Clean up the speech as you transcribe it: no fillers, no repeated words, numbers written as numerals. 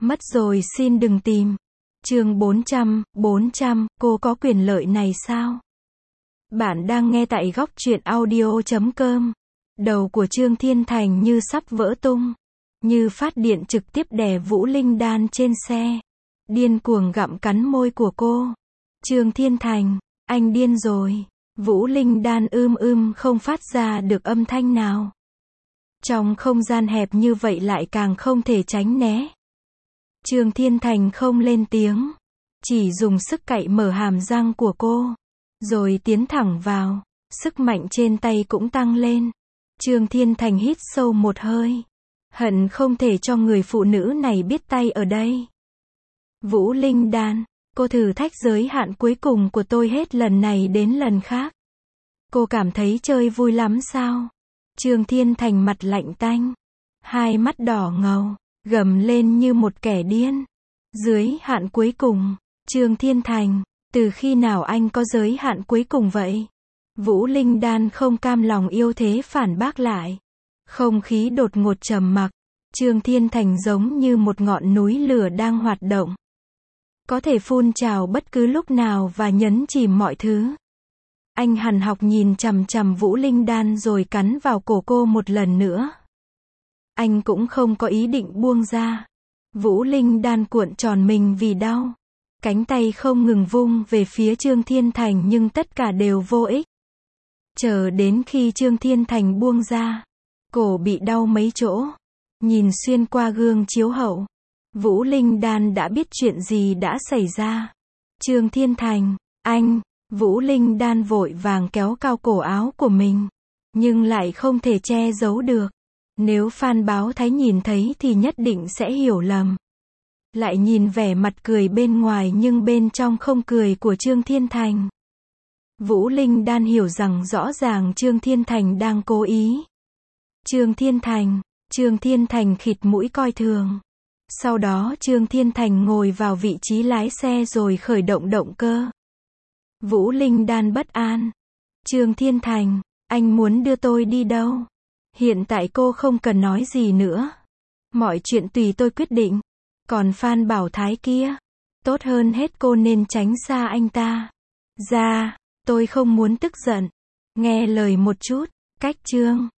Mất rồi xin đừng tìm. Chương 400, cô có quyền lợi này sao? Bạn đang nghe tại góc truyện audio.com. Đầu của Trương Thiên Thành như sắp vỡ tung. Như phát điện trực tiếp đè Vũ Linh Đan trên xe. Điên cuồng gặm cắn môi của cô. Trương Thiên Thành, anh điên rồi. Vũ Linh Đan không phát ra được âm thanh nào. Trong không gian hẹp như vậy lại càng không thể tránh né. Trương Thiên Thành không lên tiếng. Chỉ dùng sức cạy mở hàm răng của cô. Rồi tiến thẳng vào. Sức mạnh trên tay cũng tăng lên. Trương Thiên Thành hít sâu một hơi. Hận không thể cho người phụ nữ này biết tay ở đây. Vũ Linh Đan, cô thử thách giới hạn cuối cùng của tôi hết lần này đến lần khác. Cô cảm thấy chơi vui lắm sao? Trương Thiên Thành mặt lạnh tanh. Hai mắt đỏ ngầu, gầm lên như một kẻ điên. Giới hạn cuối cùng. Trương Thiên Thành, từ khi nào anh có giới hạn cuối cùng vậy? Vũ Linh Đan không cam lòng yêu thế phản bác lại. Không khí đột ngột trầm mặc. Trương Thiên Thành giống như một ngọn núi lửa đang hoạt động. Có thể phun trào bất cứ lúc nào và nhấn chìm mọi thứ. Anh hằn học nhìn chằm chằm Vũ Linh Đan rồi cắn vào cổ cô một lần nữa. Anh cũng không có ý định buông ra. Vũ Linh Đan cuộn tròn mình vì đau. Cánh tay không ngừng vung về phía Trương Thiên Thành nhưng tất cả đều vô ích. Chờ đến khi Trương Thiên Thành buông ra. Cổ bị đau mấy chỗ. Nhìn xuyên qua gương chiếu hậu. Vũ Linh Đan đã biết chuyện gì đã xảy ra. Trương Thiên Thành, anh. Vũ Linh Đan vội vàng kéo cao cổ áo của mình. Nhưng lại không thể che giấu được. Nếu Phan Báo Thái nhìn thấy thì nhất định sẽ hiểu lầm. Lại nhìn vẻ mặt cười bên ngoài nhưng bên trong không cười của Trương Thiên Thành. Vũ Linh Đan hiểu rằng rõ ràng Trương Thiên Thành đang cố ý. Trương Thiên Thành khịt mũi coi thường. Sau đó Trương Thiên Thành ngồi vào vị trí lái xe rồi khởi động động cơ. Vũ Linh Đan bất an. Trương Thiên Thành, anh muốn đưa tôi đi đâu? Hiện tại cô không cần nói gì nữa. Mọi chuyện tùy tôi quyết định. Còn Phan Bảo Thái kia, tốt hơn hết cô nên tránh xa anh ta. Tôi không muốn tức giận. Nghe lời một chút. Cách chương